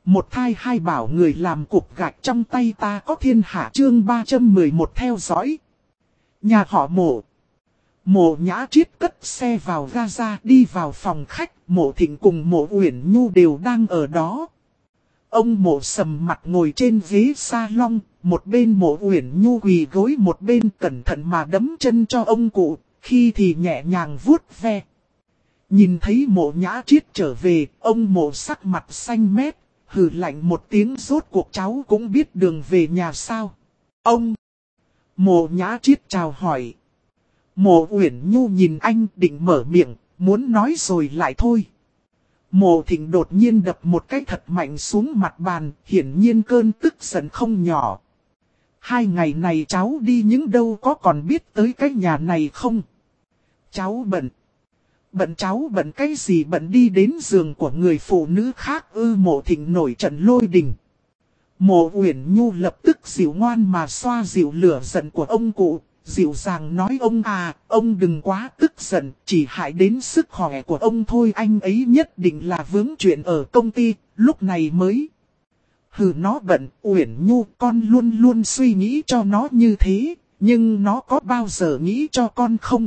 Một thai hai bảo người làm cục gạch trong tay ta có thiên hạ chương 311 theo dõi. Nhà họ Mộ. Mộ Nhã Triết cất xe vào Gaza đi vào phòng khách, Mộ Thịnh cùng Mộ Uyển Nhu đều đang ở đó. Ông Mộ sầm mặt ngồi trên ghế salon, một bên Mộ Uyển Nhu quỳ gối một bên cẩn thận mà đấm chân cho ông cụ, khi thì nhẹ nhàng vuốt ve. Nhìn thấy Mộ Nhã Triết trở về, ông Mộ sắc mặt xanh mét, hừ lạnh một tiếng rốt cuộc cháu cũng biết đường về nhà sao. Ông! Mộ Nhã Triết chào hỏi. Mộ Uyển Nhu nhìn anh định mở miệng, muốn nói rồi lại thôi. Mộ Thịnh đột nhiên đập một cái thật mạnh xuống mặt bàn, hiển nhiên cơn tức giận không nhỏ. 2 ngày này cháu đi những đâu có còn biết tới cái nhà này không? Cháu bận. Bận cháu bận cái gì bận đi đến giường của người phụ nữ khác ư? Mộ Thịnh nổi trận lôi đình. Mộ Uyển Nhu lập tức dịu ngoan mà xoa dịu lửa giận của ông cụ, dịu dàng nói ông à, ông đừng quá tức giận, chỉ hại đến sức khỏe của ông thôi, anh ấy nhất định là vướng chuyện ở công ty, lúc này mới. Hừ nó bận, Uyển Nhu con luôn luôn suy nghĩ cho nó như thế, nhưng nó có bao giờ nghĩ cho con không?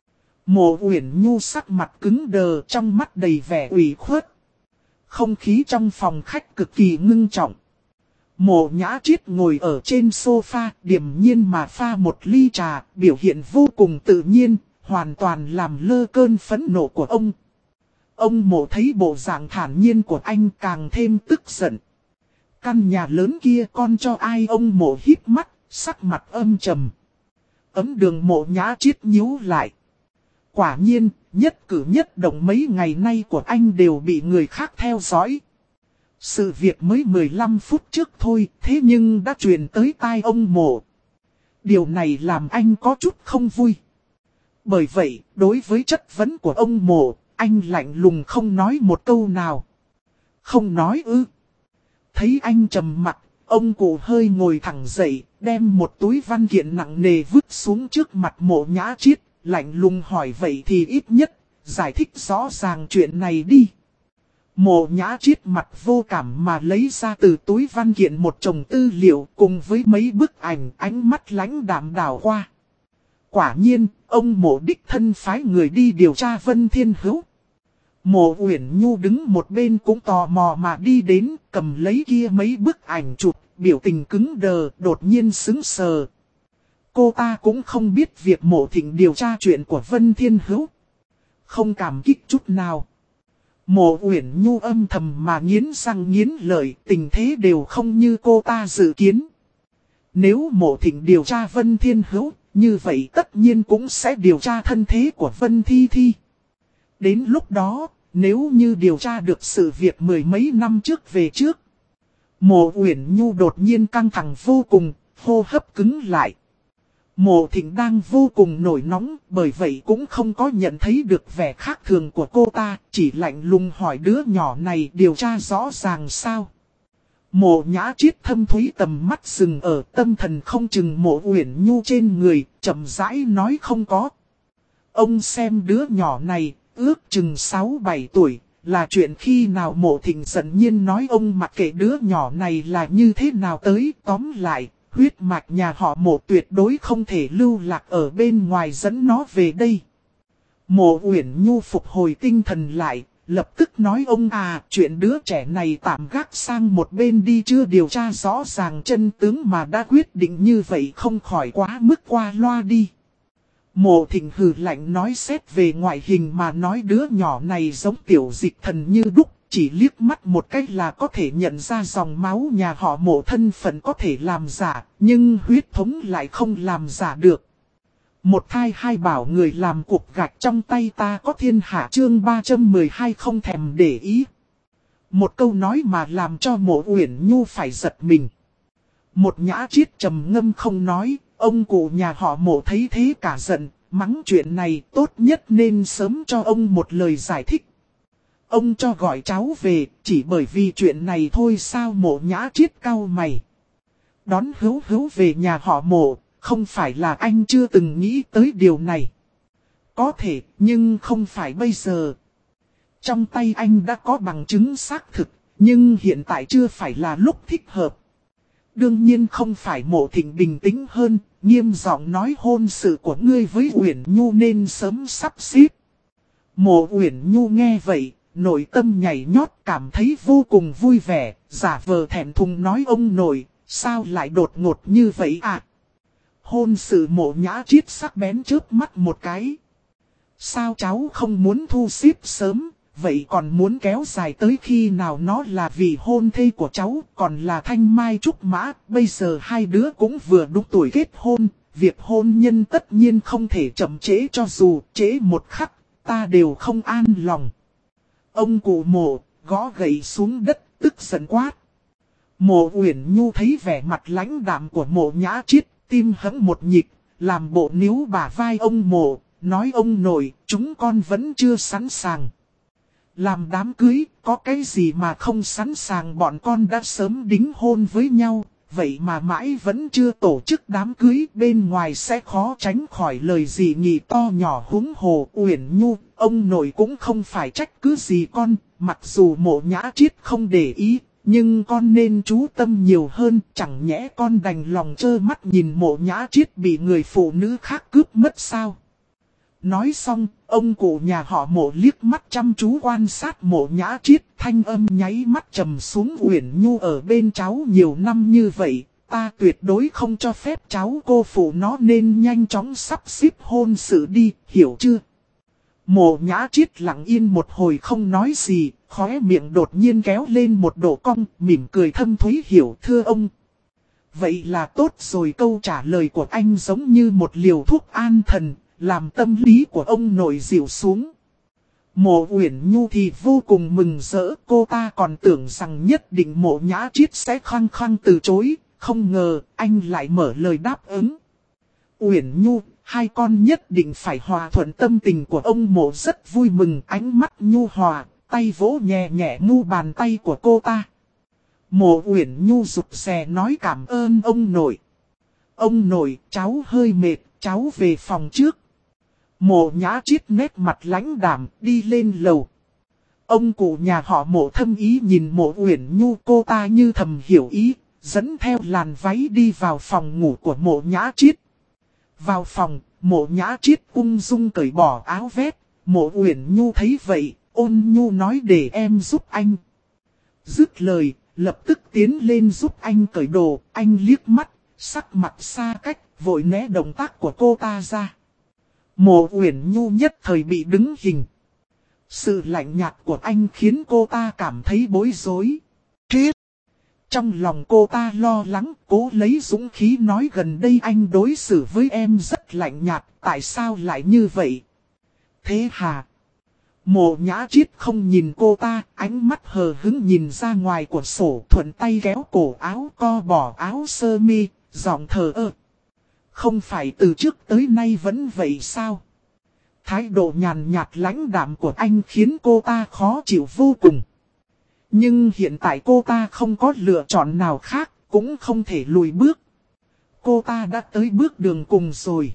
Mộ Uyển Nhu sắc mặt cứng đờ trong mắt đầy vẻ ủy khuất. Không khí trong phòng khách cực kỳ ngưng trọng. Mộ Nhã Triết ngồi ở trên sofa, điềm nhiên mà pha một ly trà, biểu hiện vô cùng tự nhiên, hoàn toàn làm lơ cơn phẫn nộ của ông. Ông Mộ thấy bộ dạng thản nhiên của anh càng thêm tức giận. Căn nhà lớn kia con cho ai? Ông Mộ híp mắt, sắc mặt âm trầm. Ấm đường Mộ Nhã Triết nhíu lại. Quả nhiên, nhất cử nhất động mấy ngày nay của anh đều bị người khác theo dõi. Sự việc mới 15 phút trước thôi, thế nhưng đã truyền tới tai ông Mộ. Điều này làm anh có chút không vui. Bởi vậy, đối với chất vấn của ông Mộ, anh lạnh lùng không nói một câu nào. Không nói ư? Thấy anh trầm mặt, ông cụ hơi ngồi thẳng dậy, đem một túi văn kiện nặng nề vứt xuống trước mặt Mộ Nhã Triết, lạnh lùng hỏi vậy thì ít nhất, giải thích rõ ràng chuyện này đi. Mộ Nhã Triết mặt vô cảm mà lấy ra từ túi văn kiện một chồng tư liệu cùng với mấy bức ảnh, ánh mắt lãnh đạm đảo qua. Quả nhiên, ông Mộ đích thân phái người đi điều tra Vân Thiên Hữu. Mộ Uyển Nhu đứng một bên cũng tò mò mà đi đến, cầm lấy kia mấy bức ảnh chụp, biểu tình cứng đờ, đột nhiên sững sờ. Cô ta cũng không biết việc Mộ Thịnh điều tra chuyện của Vân Thiên Hữu. Không cảm kích chút nào. Mộ Uyển Nhu âm thầm mà nghiến răng nghiến lợi, tình thế đều không như cô ta dự kiến. Nếu Mộ Thịnh điều tra Vân Thiên Hữu, như vậy tất nhiên cũng sẽ điều tra thân thế của Vân Thi Thi. Đến lúc đó, nếu như điều tra được sự việc mười mấy năm trước về trước. Mộ Uyển Nhu đột nhiên căng thẳng vô cùng, hô hấp cứng lại. Mộ Thịnh đang vô cùng nổi nóng, bởi vậy cũng không có nhận thấy được vẻ khác thường của cô ta, chỉ lạnh lùng hỏi đứa nhỏ này điều tra rõ ràng sao. Mộ Nhã Triết thâm thúy tầm mắt dừng ở tâm thần không chừng Mộ Uyển Nhu trên người, chậm rãi nói không có. Ông xem đứa nhỏ này, ước chừng 6-7 tuổi, là chuyện khi nào? Mộ Thịnh giận nhiên nói ông mặc kệ đứa nhỏ này là như thế nào tới, tóm lại. Huyết mạch nhà họ Mộ tuyệt đối không thể lưu lạc ở bên ngoài, dẫn nó về đây. Mộ Uyển Nhu phục hồi tinh thần lại, lập tức nói ông à, chuyện đứa trẻ này tạm gác sang một bên đi, chưa điều tra rõ ràng chân tướng mà đã quyết định như vậy không khỏi quá mức qua loa đi. Mộ Thịnh hừ lạnh nói xét về ngoại hình mà nói đứa nhỏ này giống Tiểu Dịch Thần như đúc. Chỉ liếc mắt một cách là có thể nhận ra dòng máu nhà họ Mộ, thân phận có thể làm giả, nhưng huyết thống lại không làm giả được. Một thai hai bảo người làm cục gạch trong tay ta có thiên hạ chương 312 không thèm để ý. Một câu nói mà làm cho Mộ Uyển Nhu phải giật mình. Một Nhã Triết trầm ngâm không nói, ông cụ nhà họ Mộ thấy thế cả giận, mắng chuyện này tốt nhất nên sớm cho ông một lời giải thích. Ông cho gọi cháu về, chỉ bởi vì chuyện này thôi sao? Mộ Nhã Triết cau mày. Đón Hữu Hữu về nhà họ Mộ, không phải là anh chưa từng nghĩ tới điều này. Có thể, nhưng không phải bây giờ. Trong tay anh đã có bằng chứng xác thực, Nhưng hiện tại chưa phải là lúc thích hợp. Đương nhiên không phải Mộ Thịnh bình tĩnh hơn, nghiêm giọng nói hôn sự của ngươi với Uyển Nhu nên sớm sắp xếp. Mộ Uyển Nhu nghe vậy, nội tâm nhảy nhót cảm thấy vô cùng vui vẻ, giả vờ thẹn thùng nói ông nội, sao lại đột ngột như vậy à? Hôn sự Mộ Nhã Triết sắc bén chớp mắt một cái. Sao cháu không muốn thu xếp sớm, vậy còn muốn kéo dài tới khi nào? Nó là vì hôn thê của cháu, còn là Thanh Mai Trúc Mã, bây giờ hai đứa cũng vừa đúng tuổi kết hôn, việc hôn nhân tất nhiên không thể chậm trễ, cho dù trễ một khắc, ta đều không an lòng. Ông cụ Mộ gõ gậy xuống đất, tức giận quát. Mộ Uyển Nhu thấy vẻ mặt lãnh đạm của Mộ Nhã Triết, tim hững một nhịp, làm bộ níu bả vai ông Mộ, nói ông nội, chúng con vẫn chưa sẵn sàng. Làm đám cưới, có cái gì mà không sẵn sàng, bọn con đã sớm đính hôn với nhau, vậy mà mãi vẫn chưa tổ chức đám cưới, bên ngoài sẽ khó tránh khỏi lời gì nhị to nhỏ. Huống hồ Uyển Nhu, ông nội cũng không phải trách cứ gì con, mặc dù Mộ Nhã Triết không để ý, nhưng con nên chú tâm nhiều hơn, chẳng nhẽ con đành lòng trơ mắt nhìn Mộ Nhã Triết bị người phụ nữ khác cướp mất sao? Nói xong, ông cụ nhà họ Mộ liếc mắt chăm chú quan sát Mộ Nhã Triết, thanh âm nháy mắt trầm xuống. Uyển Nhu ở bên cháu nhiều năm như vậy, ta tuyệt đối không cho phép cháu cô phụ nó, nên nhanh chóng sắp xếp hôn sự đi, hiểu chưa? Mộ Nhã Triết lặng yên một hồi không nói gì, khóe miệng đột nhiên kéo lên một độ cong, mỉm cười thâm thúy, hiểu thưa ông. Vậy là tốt rồi. Câu trả lời của anh giống như một liều thuốc an thần, làm tâm lý của ông nội dịu xuống. Mộ Uyển Nhu thì vô cùng mừng rỡ, cô ta còn tưởng rằng nhất định Mộ Nhã Triết sẽ khăng khăng từ chối, không ngờ anh lại mở lời đáp ứng. Uyển Nhu, hai con nhất định phải hòa thuận. Tâm tình của ông Mộ rất vui mừng, ánh mắt nhu hòa, tay vỗ nhẹ nhẹ mu bàn tay của cô ta. Mộ Uyển Nhu rụt rè nói cảm ơn ông nội. Ông nội, cháu hơi mệt, cháu về phòng trước. Mộ Nhã Triết nét mặt lãnh đạm đi lên lầu. Ông cụ nhà họ Mộ thâm ý nhìn Mộ Uyển Nhu, cô ta như thầm hiểu ý, dẫn theo làn váy đi vào phòng ngủ của Mộ Nhã Triết. Vào phòng, Mộ Nhã Triết ung dung cởi bỏ áo vest. Mộ Uyển Nhu thấy vậy, ôn nhu nói để em giúp anh. Dứt lời, lập tức tiến lên giúp anh cởi đồ. Anh liếc mắt, sắc mặt xa cách, vội né động tác của cô ta ra. Mộ Uyển Nhu nhất thời bị đứng hình. Sự lạnh nhạt của anh khiến cô ta cảm thấy bối rối. Triết! Trong lòng cô ta lo lắng, cố lấy dũng khí nói gần đây anh đối xử với em rất lạnh nhạt, tại sao lại như vậy? Thế hà? Mộ Nhã Triết không nhìn cô ta, ánh mắt hờ hững nhìn ra ngoài cửa sổ, thuận tay kéo cổ áo, co bỏ áo sơ mi, giọng thờ ơ. Không phải từ trước tới nay vẫn vậy sao? Thái độ nhàn nhạt lãnh đạm của anh khiến cô ta khó chịu vô cùng. Nhưng hiện tại cô ta không có lựa chọn nào khác, cũng không thể lùi bước. Cô ta đã tới bước đường cùng rồi.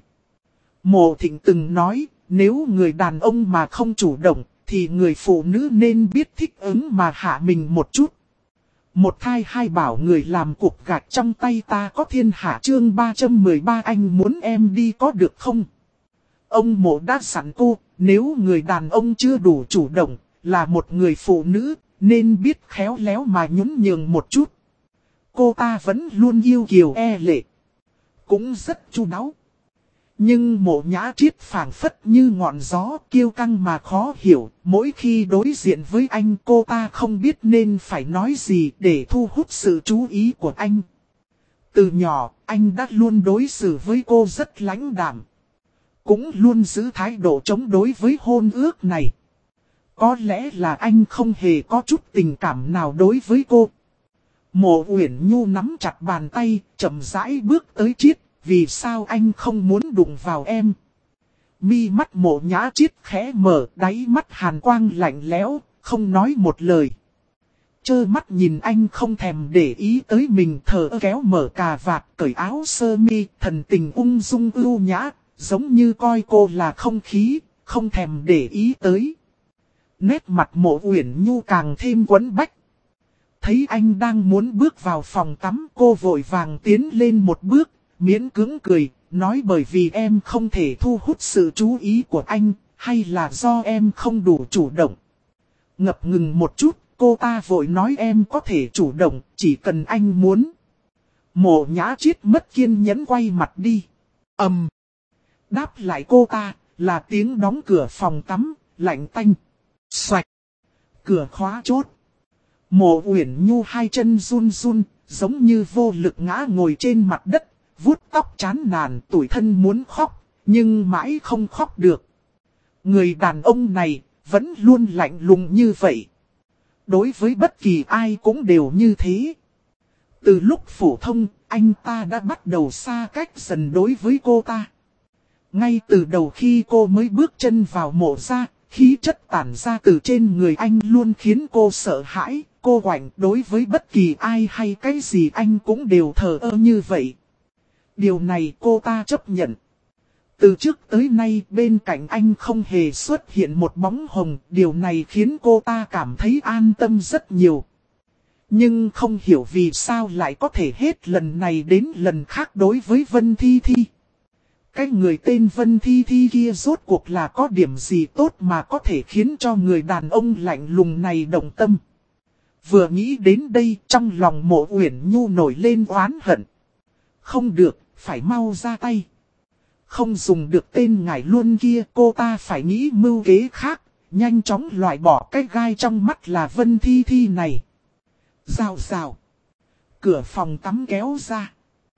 Mộ Thịnh từng nói, nếu người đàn ông mà không chủ động, thì người phụ nữ nên biết thích ứng mà hạ mình một chút. Một thai hai bảo người làm cục gạch trong tay ta có thiên hạ. Chương 313 anh muốn em đi có được không? Ông Mộ đã sẵn cô, nếu người đàn ông chưa đủ chủ động, là một người phụ nữ, nên biết khéo léo mà nhún nhường một chút. Cô ta vẫn luôn yêu kiều e lệ, cũng rất chu đáo. Nhưng Mộ Nhã Triết phảng phất như ngọn gió kiêu căng mà khó hiểu. Mỗi khi đối diện với anh, cô ta không biết nên phải nói gì để thu hút sự chú ý của anh. Từ nhỏ, anh đã luôn đối xử với cô rất lãnh đạm, cũng luôn giữ thái độ chống đối với hôn ước này. Có lẽ là anh không hề có chút tình cảm nào đối với cô. Mộ Uyển Nhu nắm chặt bàn tay, chậm rãi bước tới Triết. Vì sao anh không muốn đụng vào em? Mi mắt Mộ Nhã Triết khẽ mở, đáy mắt hàn quang lạnh lẽo, không nói một lời. Trơ mắt nhìn anh không thèm để ý tới mình, thờ ơ kéo mở cà vạt, cởi áo sơ mi, thần tình ung dung ưu nhã, giống như coi cô là không khí, không thèm để ý tới. Nét mặt Mộ Uyển Nhu càng thêm quẫn bách. Thấy anh đang muốn bước vào phòng tắm, cô vội vàng tiến lên một bước, miễn cưỡng cười, nói bởi vì em không thể thu hút sự chú ý của anh, hay là do em không đủ chủ động. Ngập ngừng một chút, cô ta vội nói em có thể chủ động, chỉ cần anh muốn. Mộ Nhã Triết mất kiên nhẫn quay mặt đi. Đáp lại cô ta là tiếng đóng cửa phòng tắm, lạnh tanh. Xoạch. Cửa khóa chốt. Mộ Uyển Nhu hai chân run run, giống như vô lực ngã ngồi trên mặt đất, vuốt tóc chán nản, tủi thân muốn khóc, nhưng mãi không khóc được. Người đàn ông này vẫn luôn lạnh lùng như vậy. Đối với bất kỳ ai cũng đều như thế. Từ lúc phổ thông, anh ta đã bắt đầu xa cách dần đối với cô ta. Ngay từ đầu khi cô mới bước chân vào mộ ra, khí chất tản ra từ trên người anh luôn khiến cô sợ hãi. Cô quạnh đối với bất kỳ ai hay cái gì anh cũng đều thờ ơ như vậy. Điều này cô ta chấp nhận. Từ trước tới nay bên cạnh anh không hề xuất hiện một bóng hồng. Điều này khiến cô ta cảm thấy an tâm rất nhiều. Nhưng không hiểu vì sao lại có thể hết lần này đến lần khác đối với Vân Thi Thi. Cái người tên Vân Thi Thi kia rốt cuộc là có điểm gì tốt mà có thể khiến cho người đàn ông lạnh lùng này động tâm. Vừa nghĩ đến đây trong lòng Mộ Uyển Nhu nổi lên oán hận. Không được, phải mau ra tay. Không dùng được tên ngải luôn kia, cô ta phải nghĩ mưu kế khác, nhanh chóng loại bỏ cái gai trong mắt là Vân Thi Thi này. Rào rào. Cửa phòng tắm kéo ra.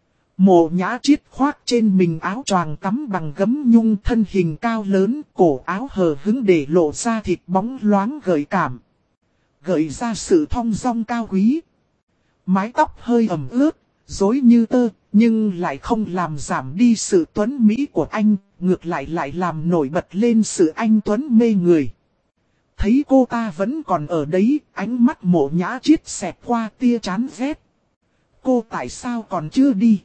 Mộ Nhã Triết khoác trên mình áo choàng tắm bằng gấm nhung, thân hình cao lớn, cổ áo hờ hững để lộ ra thịt bóng loáng gợi cảm. Gợi ra sự thong dong cao quý. Mái tóc hơi ẩm ướt, rối như tơ, nhưng lại không làm giảm đi sự tuấn mỹ của anh, ngược lại làm nổi bật lên sự anh tuấn mê người. Thấy cô ta vẫn còn ở đấy, ánh mắt Mộ Nhã Triết xẹt qua tia chán ghét. Cô tại sao còn chưa đi?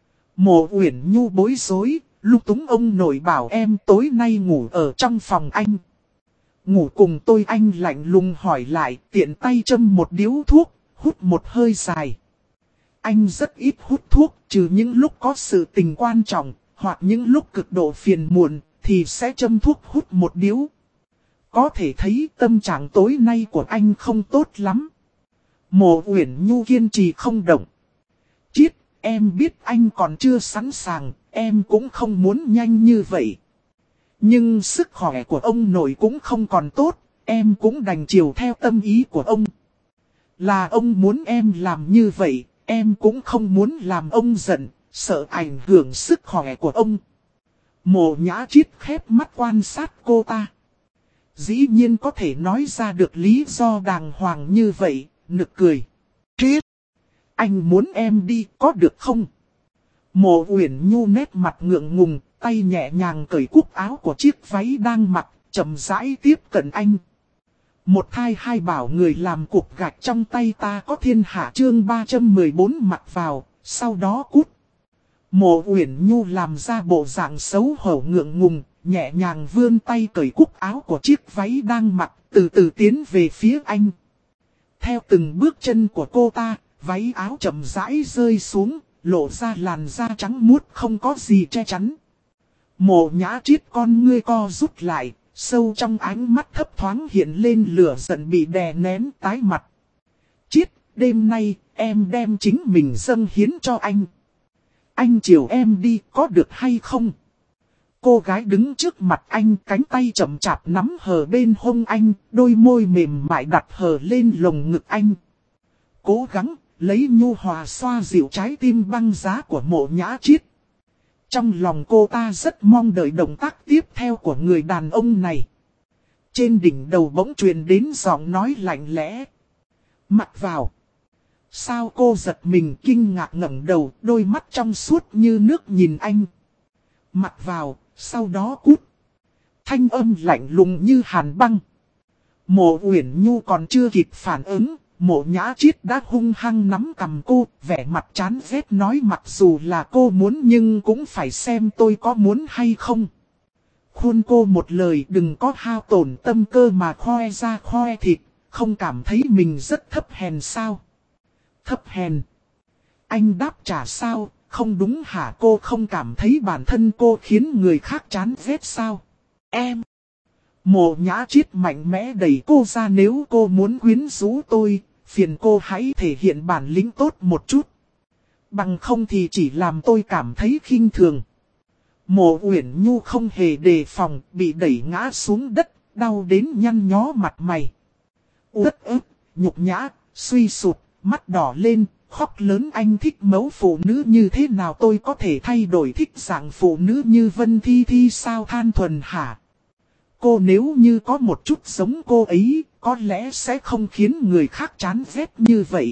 Mộ Uyển Nhu bối rối, lúc túng ông nội bảo em tối nay ngủ ở trong phòng anh. Ngủ cùng tôi, anh lạnh lùng hỏi lại, tiện tay châm một điếu thuốc, hút một hơi dài. Anh rất ít hút thuốc, trừ những lúc có sự tình quan trọng, hoặc những lúc cực độ phiền muộn, thì sẽ châm thuốc hút một điếu. Có thể thấy tâm trạng tối nay của anh không tốt lắm. Mộ Uyển Nhu kiên trì không động. Triết, em biết anh còn chưa sẵn sàng, em cũng không muốn nhanh như vậy. Nhưng sức khỏe của ông nội cũng không còn tốt, em cũng đành chiều theo tâm ý của ông. Là ông muốn em làm như vậy, em cũng không muốn làm ông giận, sợ ảnh hưởng sức khỏe của ông. Mộ Nhã Triết khép mắt quan sát cô ta. Dĩ nhiên có thể nói ra được lý do đàng hoàng như vậy, nực cười. Triết, anh muốn em đi có được không? Mộ Uyển Nhu nét mặt ngượng ngùng, tay nhẹ nhàng cởi cúc áo của chiếc váy đang mặc, chậm rãi tiếp cận anh. Một thai hai bảo người làm cục gạch trong tay ta có thiên hạ, chương 314 mặc vào, sau đó cút. Mộ Uyển Nhu làm ra bộ dạng xấu hổ ngượng ngùng, nhẹ nhàng vươn tay cởi cúc áo của chiếc váy đang mặc, từ từ tiến về phía anh. Theo từng bước chân của cô ta, váy áo chậm rãi rơi xuống, lộ ra làn da trắng muốt không có gì che chắn. Mộ Nhã Triết con ngươi co rút lại, sâu trong ánh mắt thấp thoáng hiện lên lửa giận bị đè nén tái mặt. Triết, đêm nay em đem chính mình dâng hiến cho anh. Anh chiều em đi có được hay không? Cô gái đứng trước mặt anh, cánh tay chậm chạp nắm hờ bên hông anh, đôi môi mềm mại đặt hờ lên lồng ngực anh. Cố gắng lấy nhu hòa xoa dịu trái tim băng giá của Mộ Nhã Triết. Trong lòng cô ta rất mong đợi động tác tiếp theo của người đàn ông này. Trên đỉnh đầu bỗng truyền đến giọng nói lạnh lẽ. Mặc vào. Sao cô giật mình kinh ngạc ngẩng đầu, đôi mắt trong suốt như nước nhìn anh. Mặc vào, sau đó cút. Thanh âm lạnh lùng như hàn băng. Mộ Uyển Nhu còn chưa kịp phản ứng, Mộ Nhã Triết đã hung hăng nắm cầm cô, vẻ mặt chán ghét nói mặc dù là cô muốn nhưng cũng phải xem tôi có muốn hay không. Khuyên cô một lời đừng có hao tổn tâm cơ mà khoe ra khoe thịt, không cảm thấy mình rất thấp hèn sao. thấp hèn. Anh đáp trả sao, không đúng hả, cô không cảm thấy bản thân cô khiến người khác chán ghét sao? Em. Mộ Nhã Triết mạnh mẽ đẩy cô ra, nếu cô muốn quyến rũ tôi, phiền cô hãy thể hiện bản lĩnh tốt một chút. Bằng không thì chỉ làm tôi cảm thấy khinh thường. Mộ Uyển Nhu không hề đề phòng, bị đẩy ngã xuống đất, đau đến nhăn nhó mặt mày. Uất ức, nhục nhã, suy sụp, mắt đỏ lên, khóc lớn, anh thích mẫu phụ nữ như thế nào, tôi có thể thay đổi thích dạng phụ nữ như Vân Thi Thi sao, Than Thuần hả? Cô nếu như có một chút giống cô ấy, có lẽ sẽ không khiến người khác chán ghét như vậy.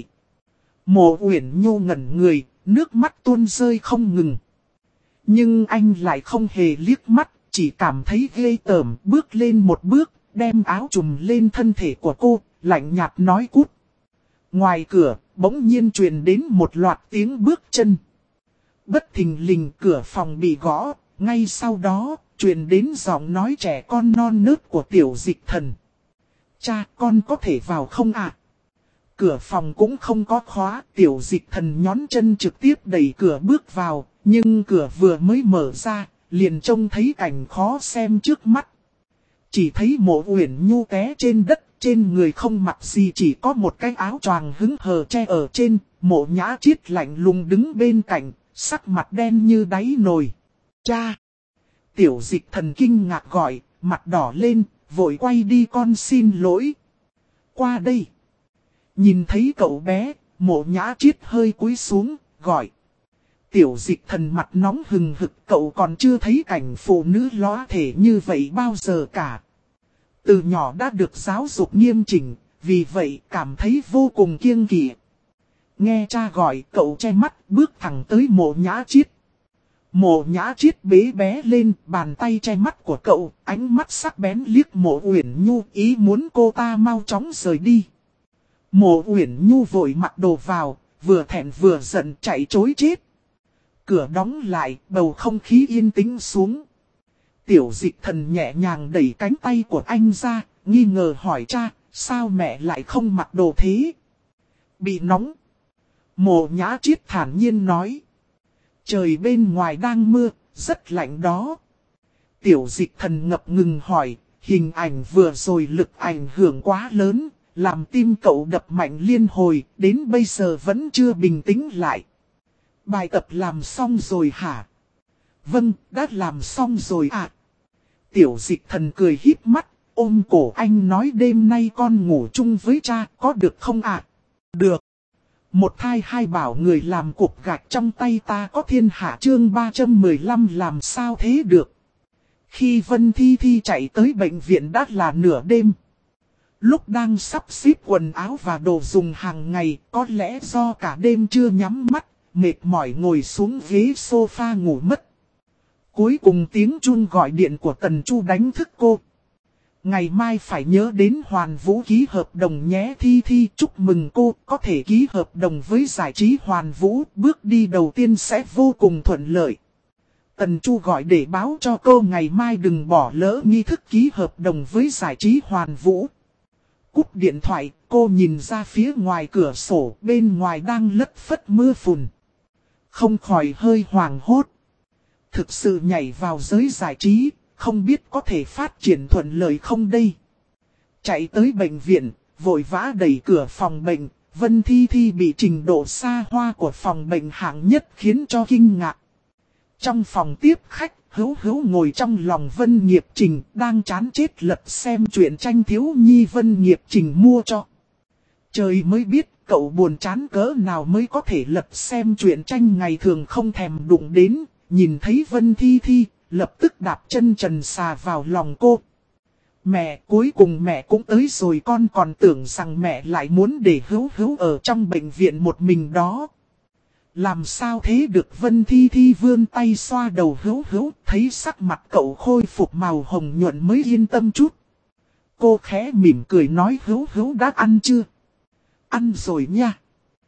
Mộ Uyển Nhu ngẩn người, nước mắt tuôn rơi không ngừng. Nhưng anh lại không hề liếc mắt, chỉ cảm thấy ghê tởm, bước lên một bước, đem áo trùm lên thân thể của cô, lạnh nhạt nói cút. Ngoài cửa, bỗng nhiên truyền đến một loạt tiếng bước chân. Bất thình lình cửa phòng bị gõ, ngay sau đó, truyền đến giọng nói trẻ con non nớt của Tiểu Dịch Thần. Cha, con có thể vào không ạ? Cửa phòng cũng không có khóa, Tiểu Dịch Thần nhón chân trực tiếp đẩy cửa bước vào, nhưng cửa vừa mới mở ra, liền trông thấy cảnh khó xem trước mắt. Chỉ thấy Mộ Uyển Nhu té trên đất, trên người không mặc gì, chỉ có một cái áo choàng hứng hờ che ở trên. Mộ Nhã Triết lạnh lùng đứng bên cạnh, sắc mặt đen như đáy nồi. Cha! Tiểu Dịch Thần kinh ngạc gọi, mặt đỏ lên, vội quay đi, con xin lỗi. Qua đây! Nhìn thấy cậu bé, Mộ Nhã Triết hơi cúi xuống, gọi. Tiểu Dịch Thần mặt nóng hừng hực, cậu còn chưa thấy cảnh phụ nữ lóa thể như vậy bao giờ cả. Từ nhỏ đã được giáo dục nghiêm chỉnh, vì vậy cảm thấy vô cùng kiêng kỵ. Nghe cha gọi, cậu che mắt bước thẳng tới Mộ Nhã Triết. Mộ Nhã Triết bế bé lên, bàn tay che mắt của cậu, ánh mắt sắc bén liếc Mộ Uyển Nhu, ý muốn cô ta mau chóng rời đi. Mộ Uyển Nhu vội mặc đồ vào, vừa thẹn vừa giận chạy trối chết. Cửa đóng lại, bầu không khí yên tĩnh xuống. Tiểu Dịch Thần nhẹ nhàng đẩy cánh tay của anh ra, nghi ngờ hỏi cha, sao mẹ lại không mặc đồ thế? Bị nóng. Mộ Nhã Triết thản nhiên nói. Trời bên ngoài đang mưa, rất lạnh đó. Tiểu Dịch Thần ngập ngừng hỏi, hình ảnh vừa rồi lực ảnh hưởng quá lớn, làm tim cậu đập mạnh liên hồi, đến bây giờ vẫn chưa bình tĩnh lại. Bài tập làm xong rồi hả? Vâng, đã làm xong rồi ạ. Tiểu Dịch Thần cười híp mắt, ôm cổ anh nói, đêm nay con ngủ chung với cha, có được không ạ? Được. Một thai hai bảo người làm cục gạch trong tay ta có thiên hạ, chương 315 làm sao thế được. Khi Vân Thi Thi chạy tới bệnh viện đã là nửa đêm. Lúc đang sắp xếp quần áo và đồ dùng hàng ngày, có lẽ do cả đêm chưa nhắm mắt, mệt mỏi ngồi xuống ghế sofa ngủ mất. Cuối cùng tiếng chuông gọi điện của Tần Chu đánh thức cô. Ngày mai phải nhớ đến Hoàn Vũ ký hợp đồng nhé Thi Thi, chúc mừng cô có thể ký hợp đồng với giải trí Hoàn Vũ, bước đi đầu tiên sẽ vô cùng thuận lợi. Tần Chu gọi để báo cho cô ngày mai đừng bỏ lỡ nghi thức ký hợp đồng với giải trí Hoàn Vũ. Cúp điện thoại, cô nhìn ra phía ngoài cửa sổ, bên ngoài đang lất phất mưa phùn. Không khỏi hơi hoảng hốt. Thực sự nhảy vào giới giải trí, không biết có thể phát triển thuận lợi không đây. Chạy tới bệnh viện, vội vã đẩy cửa phòng bệnh, Vân Thi Thi bị trình độ xa hoa của phòng bệnh hạng nhất khiến cho kinh ngạc. Trong phòng tiếp khách, Hữu Hữu ngồi trong lòng Vân Nghiệp Trình, đang chán chết lật xem truyện tranh thiếu nhi Vân Nghiệp Trình mua cho. Trời mới biết cậu buồn chán cỡ nào mới có thể lật xem truyện tranh ngày thường không thèm đụng đến, nhìn thấy Vân Thi Thi, lập tức đạp chân trần xà vào lòng cô. Mẹ, cuối cùng mẹ cũng tới rồi, con còn tưởng rằng mẹ lại muốn để Hữu Hữu ở trong bệnh viện một mình đó. Làm sao thế được, Vân Thi Thi vươn tay xoa đầu Hữu Hữu, thấy sắc mặt cậu khôi phục màu hồng nhuận mới yên tâm chút. Cô khẽ mỉm cười nói, Hữu Hữu đã ăn chưa? Ăn rồi nha.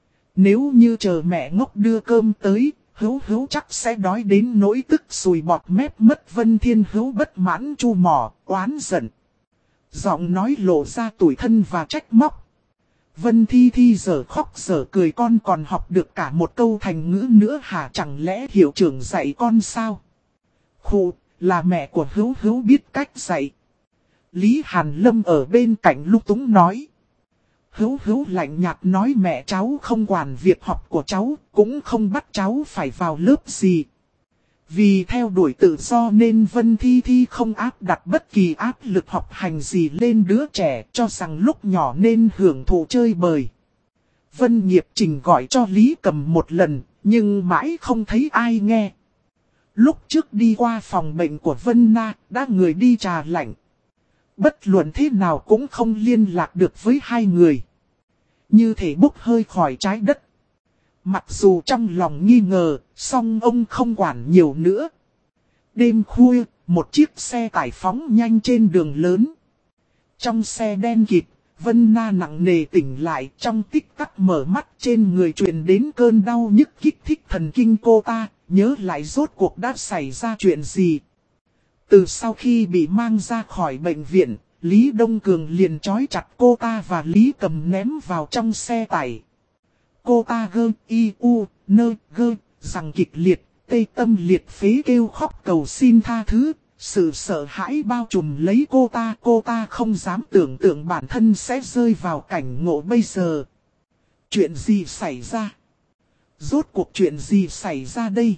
Nếu như chờ mẹ ngốc đưa cơm tới, Hữu Hữu chắc sẽ đói đến nỗi tức sùi bọt mép mất. Vân Thiên Hữu bất mãn chu mỏ, oán giận. Giọng nói lộ ra tủi thân và trách móc. Vân Thi Thi giờ khóc giờ cười, con còn học được cả một câu thành ngữ nữa hả? Chẳng lẽ hiệu trưởng dạy con sao? Khụ, là mẹ của Hữu Hữu biết cách dạy. Lý Hàn Lâm ở bên cạnh lúc túng nói. Hữu Hữu lạnh nhạt nói mẹ cháu không quản việc học của cháu, cũng không bắt cháu phải vào lớp gì. Vì theo đuổi tự do nên Vân Thi Thi không áp đặt bất kỳ áp lực học hành gì lên đứa trẻ, cho rằng lúc nhỏ nên hưởng thụ chơi bời. Vân Nghiệp Trình gọi cho Lý Cầm một lần, nhưng mãi không thấy ai nghe. Lúc trước đi qua phòng bệnh của Vân Na, đã người đi trà lạnh. Bất luận thế nào cũng không liên lạc được với hai người. Như thể bốc hơi khỏi trái đất. Mặc dù trong lòng nghi ngờ, song ông không quản nhiều nữa. Đêm khuya, một chiếc xe tải phóng nhanh trên đường lớn. Trong xe đen kịt, Vân Na nặng nề tỉnh lại, trong tích tắc mở mắt, trên người truyền đến cơn đau nhức kích thích thần kinh cô ta, nhớ lại rốt cuộc đã xảy ra chuyện gì. Từ sau khi bị mang ra khỏi bệnh viện, Lý Đông Cường liền trói chặt cô ta và Lý Cầm ném vào trong xe tải. Cô ta gơ, y, u, nơ, gơ, rằng kịch liệt, tê tâm liệt phế kêu khóc cầu xin tha thứ. Sự sợ hãi bao trùm lấy cô ta không dám tưởng tượng bản thân sẽ rơi vào cảnh ngộ bây giờ. Chuyện gì xảy ra? Rốt cuộc chuyện gì xảy ra đây?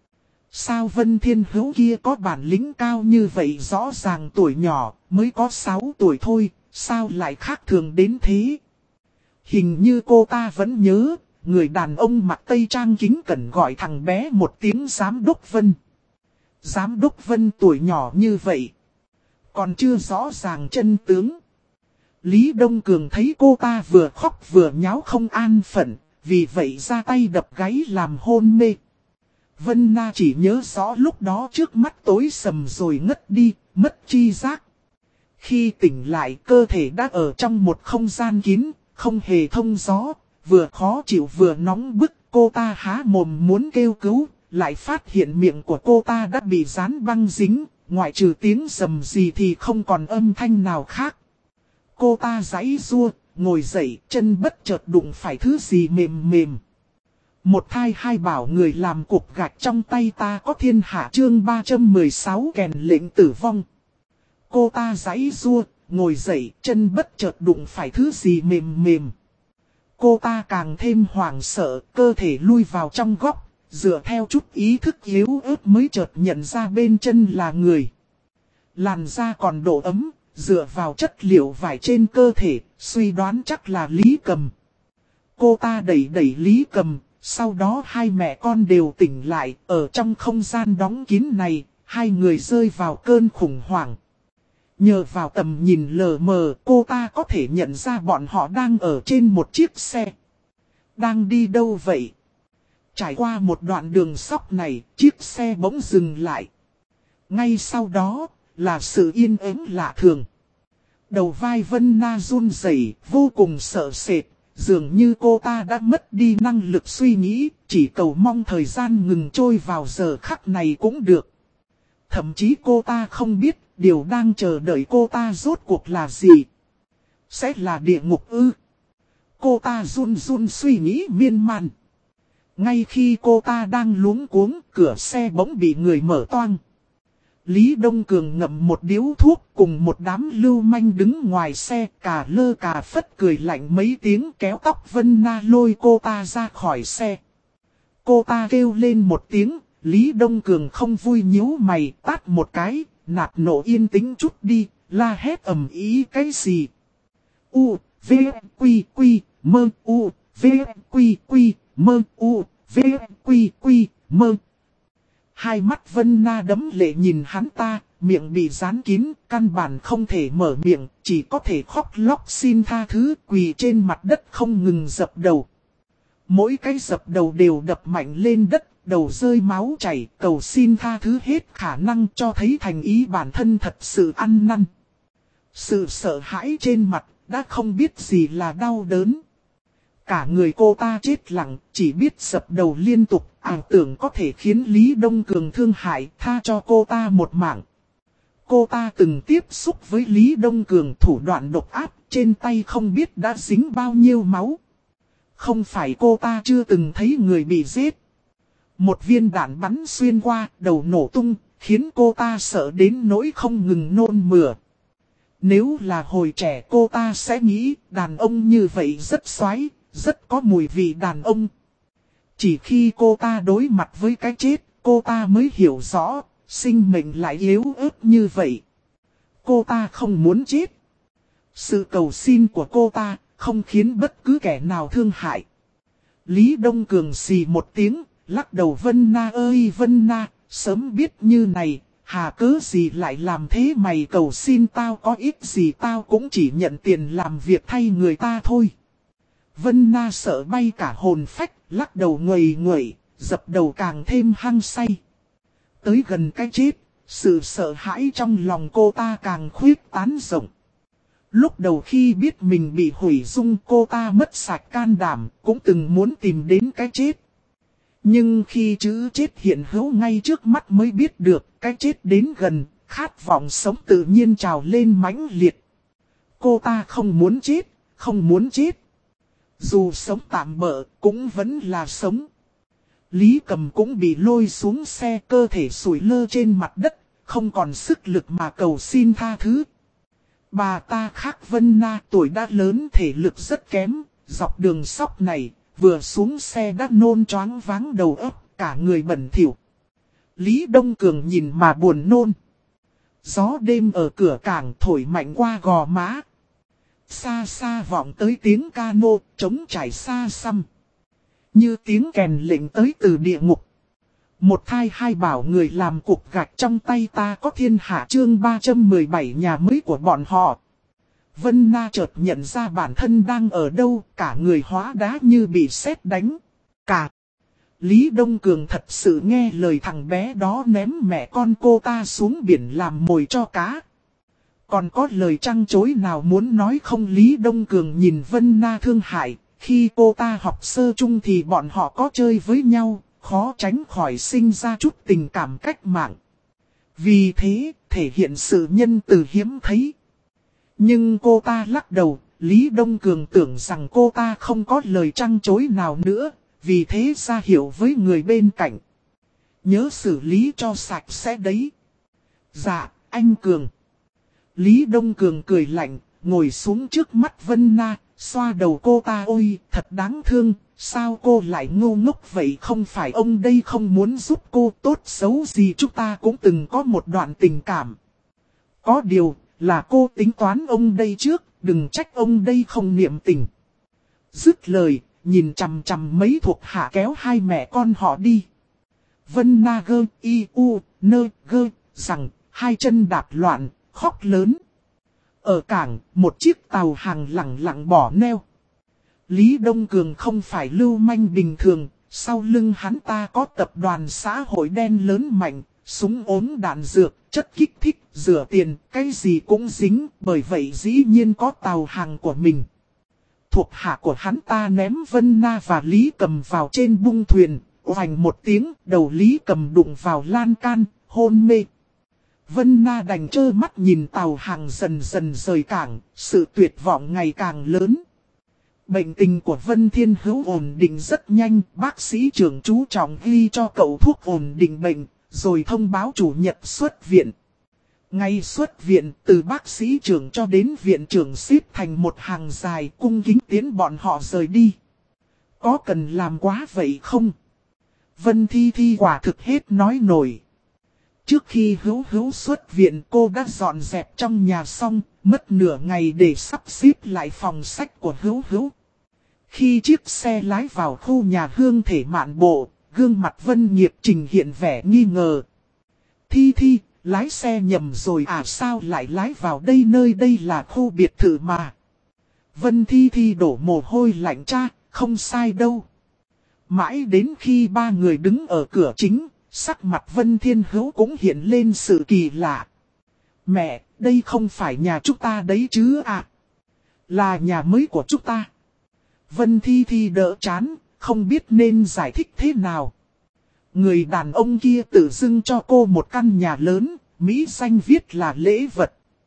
Sao Vân Thiên Hữu kia có bản lĩnh cao như vậy, rõ ràng tuổi nhỏ, mới có 6 tuổi thôi, sao lại khác thường đến thế? Hình như cô ta vẫn nhớ, người đàn ông mặc tây trang kính cẩn gọi thằng bé một tiếng giám đốc Vân. Giám đốc Vân tuổi nhỏ như vậy, còn chưa rõ ràng chân tướng. Lý Đông Cường thấy cô ta vừa khóc vừa nháo không an phận, vì vậy ra tay đập gáy làm hôn mê. Vân Na chỉ nhớ rõ lúc đó trước mắt tối sầm rồi ngất đi, mất chi giác. Khi tỉnh lại cơ thể đã ở trong một không gian kín, không hề thông gió, vừa khó chịu vừa nóng bức. Cô ta há mồm muốn kêu cứu, lại phát hiện miệng của cô ta đã bị dán băng dính, ngoại trừ tiếng rầm rì thì không còn âm thanh nào khác. Cô ta giãy giụa, ngồi dậy, chân bất chợt đụng phải thứ gì mềm mềm. Một thai hai bảo người làm cục gạch trong tay ta có thiên hạ, chương 316 kèn lệnh tử vong. Cô ta giãy giụa, ngồi dậy, chân bất chợt đụng phải thứ gì mềm mềm. Cô ta càng thêm hoảng sợ, cơ thể lui vào trong góc, dựa theo chút ý thức yếu ớt mới chợt nhận ra bên chân là người. Làn da còn độ ấm, dựa vào chất liệu vải trên cơ thể, suy đoán chắc là Lý Cầm. Cô ta đẩy Lý Cầm, sau đó hai mẹ con đều tỉnh lại, ở trong không gian đóng kín này, hai người rơi vào cơn khủng hoảng. Nhờ vào tầm nhìn lờ mờ, cô ta có thể nhận ra bọn họ đang ở trên một chiếc xe. Đang đi đâu vậy? Trải qua một đoạn đường sóc này, chiếc xe bỗng dừng lại. Ngay sau đó, là sự yên ắng lạ thường. Đầu vai Vân Na run rẩy, vô cùng sợ sệt, dường như cô ta đã mất đi năng lực suy nghĩ, chỉ cầu mong thời gian ngừng trôi vào giờ khắc này cũng được. Thậm chí cô ta không biết, điều đang chờ đợi cô ta rốt cuộc là gì. Sẽ là địa ngục ư? Cô ta run run suy nghĩ miên man. Ngay khi cô ta đang luống cuống, cửa xe bỗng bị người mở toang. Lý Đông Cường ngậm một điếu thuốc cùng một đám lưu manh đứng ngoài xe, cà lơ cà phất cười lạnh mấy tiếng, kéo tóc Vân Na lôi cô ta ra khỏi xe. Cô ta kêu lên một tiếng, Lý Đông Cường không vui nhíu mày, tát một cái, nạt nổ yên tĩnh chút đi, la hét ầm ý cái gì. U, V, Quy, Quy, Mơ, U, V, Quy, Quy, Mơ, U, V, Quy, Quy, Mơ. Hai mắt Vân Na đẫm lệ nhìn hắn ta, miệng bị dán kín, căn bản không thể mở miệng, chỉ có thể khóc lóc xin tha thứ, quỳ trên mặt đất không ngừng dập đầu. Mỗi cái dập đầu đều đập mạnh lên đất, đầu rơi máu chảy, cầu xin tha thứ hết khả năng, cho thấy thành ý bản thân thật sự ăn năn. Sự sợ hãi trên mặt, đã không biết gì là đau đớn. Cả người cô ta chết lặng, chỉ biết dập đầu liên tục, ảo tưởng có thể khiến Lý Đông Cường thương hại, tha cho cô ta một mạng. Cô ta từng tiếp xúc với Lý Đông Cường, thủ đoạn độc ác, trên tay không biết đã dính bao nhiêu máu. Không phải cô ta chưa từng thấy người bị giết. Một viên đạn bắn xuyên qua, đầu nổ tung, khiến cô ta sợ đến nỗi không ngừng nôn mửa. Nếu là hồi trẻ cô ta sẽ nghĩ đàn ông như vậy rất xoái, rất có mùi vị đàn ông. Chỉ khi cô ta đối mặt với cái chết, cô ta mới hiểu rõ, sinh mệnh lại yếu ớt như vậy. Cô ta không muốn chết. Sự cầu xin của cô ta không khiến bất cứ kẻ nào thương hại. Lý Đông Cường xì một tiếng, lắc đầu Vân Na ơi Vân Na, sớm biết như này, hà cớ gì lại làm thế mày cầu xin tao có ít gì tao cũng chỉ nhận tiền làm việc thay người ta thôi. Vân Na sợ bay cả hồn phách, lắc đầu nguầy nguậy, dập đầu càng thêm hăng say. Tới gần cái chết, sự sợ hãi trong lòng cô ta càng khuyết tán rộng. Lúc đầu khi biết mình bị hủy dung cô ta mất sạch can đảm, cũng từng muốn tìm đến cái chết. Nhưng khi chữ chết hiện hữu ngay trước mắt mới biết được cái chết đến gần, khát vọng sống tự nhiên trào lên mãnh liệt. Cô ta không muốn chết, không muốn chết. Dù sống tạm bợ cũng vẫn là sống. Lý Cầm cũng bị lôi xuống xe, cơ thể sủi lơ trên mặt đất, không còn sức lực mà cầu xin tha thứ. Bà ta khác Vân Na, tuổi đã lớn thể lực rất kém, dọc đường sóc này, vừa xuống xe đã nôn choáng váng đầu óc, cả người bẩn thỉu. Lý Đông Cường nhìn mà buồn nôn. Gió đêm ở cửa cảng thổi mạnh qua gò má. Xa xa vọng tới tiếng cano, trống trải xa xăm. Như tiếng kèn lệnh tới từ địa ngục. Một thai hai bảo người làm cục gạch trong tay ta có thiên hạ chương 317 nhà mới của bọn họ. Vân Na chợt nhận ra bản thân đang ở đâu, cả người hóa đá như bị sét đánh. Lý Đông Cường thật sự nghe lời thằng bé đó ném mẹ con cô ta xuống biển làm mồi cho cá. Còn có lời trăng chối nào muốn nói không? Lý Đông Cường nhìn Vân Na thương hại, khi cô ta học sơ chung thì bọn họ có chơi với nhau, khó tránh khỏi sinh ra chút tình cảm cách mạng. Vì thế, thể hiện sự nhân từ hiếm thấy. Nhưng cô ta lắc đầu, Lý Đông Cường tưởng rằng cô ta không có lời trăng chối nào nữa, vì thế ra hiểu với người bên cạnh. Nhớ xử lý cho sạch sẽ đấy. Dạ, anh Cường. Lý Đông Cường cười lạnh, ngồi xuống trước mắt Vân Na, xoa đầu cô ta. Ôi, thật đáng thương, sao cô lại ngu ngốc vậy? Không phải ông đây không muốn giúp cô, tốt xấu gì chúng ta cũng từng có một đoạn tình cảm. Có điều, là cô tính toán ông đây trước, đừng trách ông đây không niệm tình. Dứt lời, nhìn chằm chằm mấy thuộc hạ kéo hai mẹ con họ đi. Vân Na gơ, y u, nơ, gơ, rằng, hai chân đạp loạn, khóc lớn. Ở cảng, một chiếc tàu hàng lẳng lặng bỏ neo. Lý Đông Cường không phải lưu manh bình thường, sau lưng hắn ta có tập đoàn xã hội đen lớn mạnh, súng ốm đạn dược, chất kích thích, rửa tiền, cái gì cũng dính, bởi vậy dĩ nhiên có tàu hàng của mình. Thuộc hạ của hắn ta ném Vân Na và Lý Cầm vào trên bung thuyền, oành một tiếng, đầu Lý Cầm đụng vào lan can, hôn mê. Vân Na đành trơ mắt nhìn tàu hàng dần dần rời cảng, sự tuyệt vọng ngày càng lớn. Bệnh tình của Vân Thiên Hữu ổn định rất nhanh, bác sĩ trưởng chú trọng ghi cho cậu thuốc ổn định bệnh, rồi thông báo chủ nhật xuất viện. Ngay xuất viện, từ bác sĩ trưởng cho đến viện trưởng xếp thành một hàng dài cung kính tiến bọn họ rời đi. Có cần làm quá vậy không? Vân Thi Thi quả thực hết nói nổi. Trước khi Hữu xuất viện cô đã dọn dẹp trong nhà xong, mất nửa ngày để sắp xếp lại phòng sách của Hữu. Khi chiếc xe lái vào khu nhà hương thể mạn bộ, gương mặt Vân Nghiệp trình hiện vẻ nghi ngờ. Thi Thi, lái xe nhầm rồi à? Sao lại lái vào đây? Nơi đây là khu biệt thự mà. Vân Thi Thi đổ mồ hôi lạnh. Cha, không sai đâu. Mãi đến khi ba người đứng ở cửa chính, sắc mặt Vân Thiên Hữu cũng hiện lên sự kỳ lạ. Mẹ, đây không phải nhà chúng ta đấy chứ à? Là nhà mới của chúng ta. Vân Thi Thi đỡ chán, không biết nên giải thích thế nào. Người đàn ông kia tự dưng cho cô một căn nhà lớn, mỹ danh viết là lễ vật.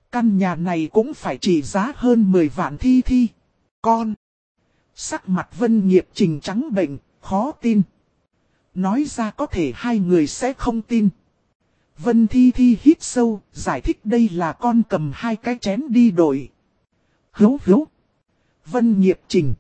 Căn nhà này cũng phải trị giá hơn 10 vạn Thi Thi. Con. Sắc mặt Vân Nghiệp Trình trắng bệnh, khó tin. Nói ra có thể hai người sẽ không tin. Vân Thi Thi hít sâu, giải thích đây là con cầm hai cái chén đi đổi. Hữu. Vân Nghiệp Trình.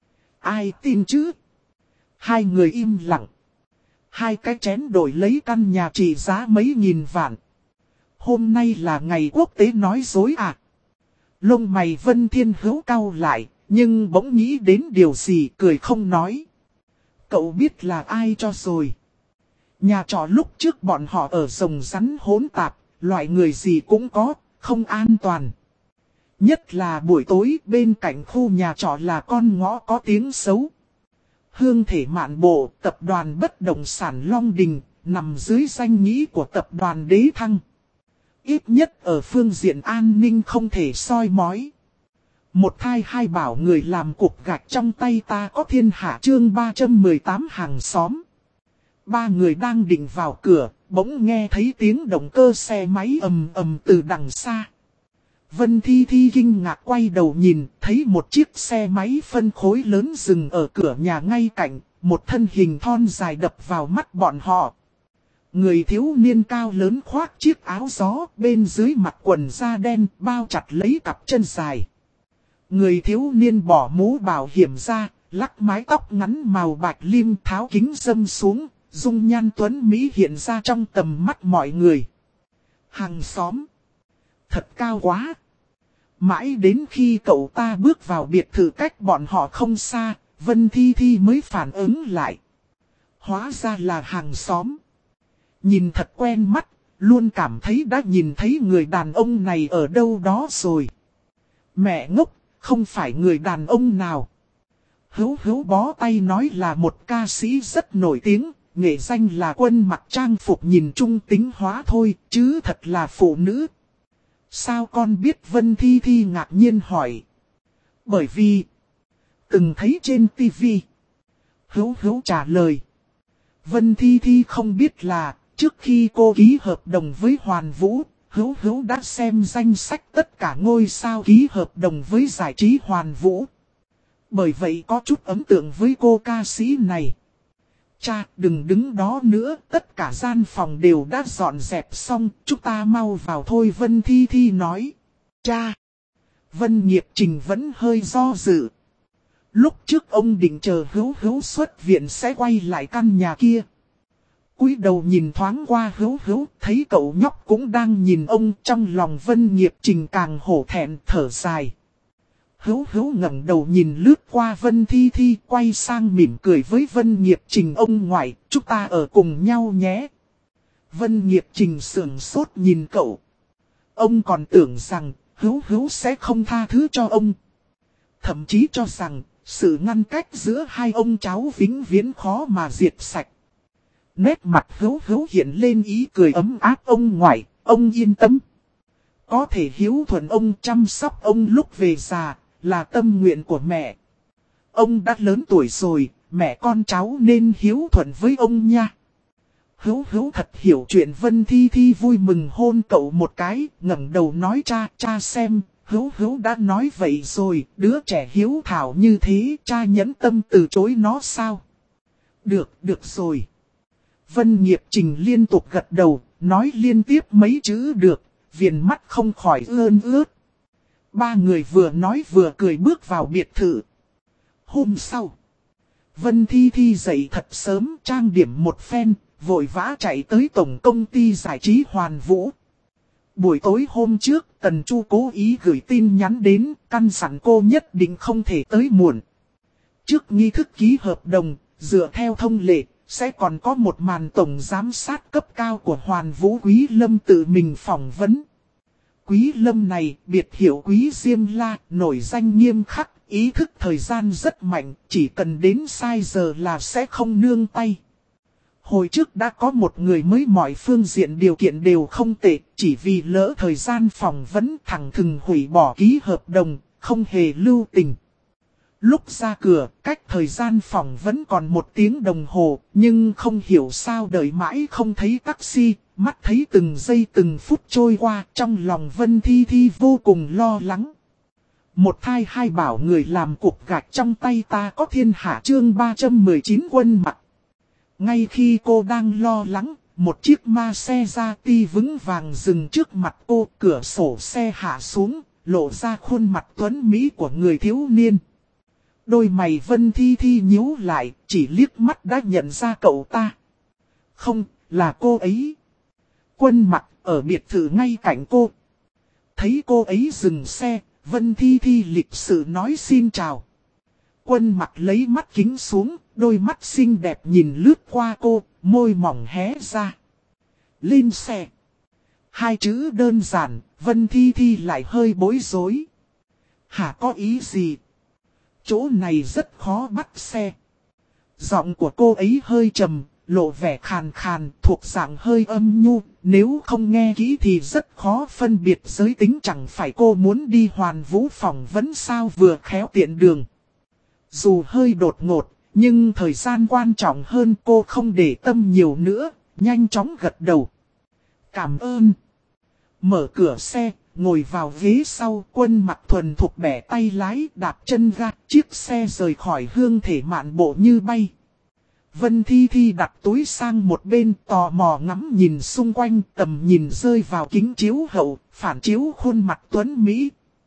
Ai tin chứ? Hai người im lặng. Hai cái chén đổi lấy căn nhà trị giá mấy nghìn vạn. Hôm nay là ngày quốc tế nói dối à? Lông mày Vân Thiên Hữu cau lại, nhưng bỗng nghĩ đến điều gì cười không nói. Cậu biết là ai cho rồi. Nhà trọ lúc trước bọn họ ở rồng rắn hỗn tạp, loại người gì cũng có, không an toàn. Nhất là buổi tối bên cạnh khu nhà trọ là con ngõ có tiếng xấu. Hương Thể Mạn Bộ, tập đoàn bất động sản Long Đình, nằm dưới danh nghĩa của tập đoàn Đế Thăng. Ít nhất ở phương diện an ninh không thể soi mói. Một thai hai bảo người làm cục gạch trong tay ta có thiên hạ chương 318 hàng xóm. Ba người đang định vào cửa, bỗng nghe thấy tiếng động cơ xe máy ầm ầm từ đằng xa. Vân Thi Thi kinh ngạc quay đầu nhìn, thấy một chiếc xe máy phân khối lớn dừng ở cửa nhà ngay cạnh, một thân hình thon dài đập vào mắt bọn họ. Người thiếu niên cao lớn khoác chiếc áo gió, bên dưới mặc quần da đen, bao chặt lấy cặp chân dài. Người thiếu niên bỏ mũ bảo hiểm ra, lắc mái tóc ngắn màu bạch lim tháo kính râm xuống, dung nhan tuấn Mỹ hiện ra trong tầm mắt mọi người. Hàng xóm. Thật cao quá. Mãi đến khi cậu ta bước vào biệt thự cách bọn họ không xa, Vân Thi Thi mới phản ứng lại. Hóa ra là hàng xóm. Nhìn thật quen mắt, luôn cảm thấy đã nhìn thấy người đàn ông này ở đâu đó rồi. Mẹ ngốc, không phải người đàn ông nào. Hữu bó tay nói là một ca sĩ rất nổi tiếng, nghệ danh là Quân mặc trang phục nhìn trung tính hóa thôi, chứ thật là phụ nữ. Sao con biết? Vân Thi Thi ngạc nhiên hỏi. Bởi vì từng thấy trên tivi. Hữu trả lời. Vân Thi Thi không biết là trước khi cô ký hợp đồng với Hoàn Vũ, Hữu đã xem danh sách tất cả ngôi sao ký hợp đồng với giải trí Hoàn Vũ. Bởi vậy có chút ấn tượng với cô ca sĩ này. Cha, đừng đứng đó nữa, tất cả gian phòng đều đã dọn dẹp xong, chúng ta mau vào thôi. Vân Thi Thi nói. Cha! Vân Nghiệp Trình vẫn hơi do dự. Lúc trước ông định chờ Hữu xuất viện sẽ quay lại căn nhà kia. Cúi đầu nhìn thoáng qua Hữu, thấy cậu nhóc cũng đang nhìn ông, trong lòng Vân Nghiệp Trình càng hổ thẹn thở dài. Hữu ngẩng đầu nhìn lướt qua Vân Thi Thi, quay sang mỉm cười với Vân Nghiệp Trình. Ông ngoại, chúng ta ở cùng nhau nhé. Vân Nghiệp Trình sững sốt nhìn cậu. Ông còn tưởng rằng Hữu sẽ không tha thứ cho ông. Thậm chí cho rằng sự ngăn cách giữa hai ông cháu vĩnh viễn khó mà diệt sạch. Nét mặt Hữu hiện lên ý cười ấm áp. Ông ngoại, ông yên tâm. Có thể hiếu thuận ông, chăm sóc ông lúc về già là tâm nguyện của mẹ. Ông đã lớn tuổi rồi, mẹ con cháu nên hiếu thuận với ông nha. Hữu thật hiểu chuyện. Vân Thi Thi vui mừng hôn cậu một cái, ngẩng đầu nói cha xem, Hữu đã nói vậy rồi, đứa trẻ hiếu thảo như thế, cha nhẫn tâm từ chối nó sao? Được rồi. Vân Nghiệp Trình liên tục gật đầu, nói liên tiếp mấy chữ được, viền mắt không khỏi ướt. Ba người vừa nói vừa cười bước vào biệt thự. Hôm sau, Vân Thi Thi dậy thật sớm, trang điểm một phen, vội vã chạy tới tổng công ty giải trí Hoàn Vũ. Buổi tối hôm trước, Tần Chu cố ý gửi tin nhắn đến, căn dặn cô nhất định không thể tới muộn. Trước nghi thức ký hợp đồng, dựa theo thông lệ, sẽ còn có một màn tổng giám sát cấp cao của Hoàn Vũ Quý Lâm tự mình phỏng vấn. Quý Lâm này biệt hiệu Quý Diêm La, nổi danh nghiêm khắc, ý thức thời gian rất mạnh, chỉ cần đến sai giờ là sẽ không nương tay. Hồi trước đã có một người mới, mọi phương diện điều kiện đều không tệ, chỉ vì lỡ thời gian phỏng vấn thẳng thừng hủy bỏ ký hợp đồng, không hề lưu tình. Lúc ra cửa, cách thời gian phỏng vẫn còn 1 tiếng đồng hồ, nhưng không hiểu sao đợi mãi không thấy taxi, mắt thấy từng giây từng phút trôi qua, trong lòng Vân Thi Thi vô cùng lo lắng. Một thai hai bảo người làm cục gạch trong tay ta có thiên hạ chương 319 quân mặt. Ngay khi cô đang lo lắng, một chiếc ma xe ra ti vững vàng dừng trước mặt cô, cửa sổ xe hạ xuống, lộ ra khuôn mặt tuấn mỹ của người thiếu niên. Đôi mày Vân Thi Thi nhíu lại, chỉ liếc mắt đã nhận ra cậu ta. Không, là cô ấy. Quân mặt ở biệt thự ngay cạnh cô. Thấy cô ấy dừng xe, Vân Thi Thi lịch sự nói xin chào. Quân mặt lấy mắt kính xuống, đôi mắt xinh đẹp nhìn lướt qua cô, môi mỏng hé ra. Lên xe. 2 chữ đơn giản, Vân Thi Thi lại hơi bối rối. Hả, có ý gì? Chỗ này rất khó bắt xe. Giọng của cô ấy hơi trầm, lộ vẻ khàn khàn, thuộc dạng hơi âm nhu. Nếu không nghe kỹ thì rất khó phân biệt giới tính, chẳng phải cô muốn đi Hoàn Vũ phỏng vấn sao, vừa khéo tiện đường. Dù hơi đột ngột, nhưng thời gian quan trọng hơn, cô không để tâm nhiều nữa, nhanh chóng gật đầu. Cảm ơn. Mở cửa xe, ngồi vào ghế sau, Quân Mặc thuần thục bẻ tay lái, đạp chân ga, chiếc xe rời khỏi hương thể mạn bộ như bay. Vân Thi Thi đặt túi sang một bên, tò mò ngắm nhìn xung quanh, tầm nhìn rơi vào kính chiếu hậu, phản chiếu khuôn mặt tuấn Mỹ.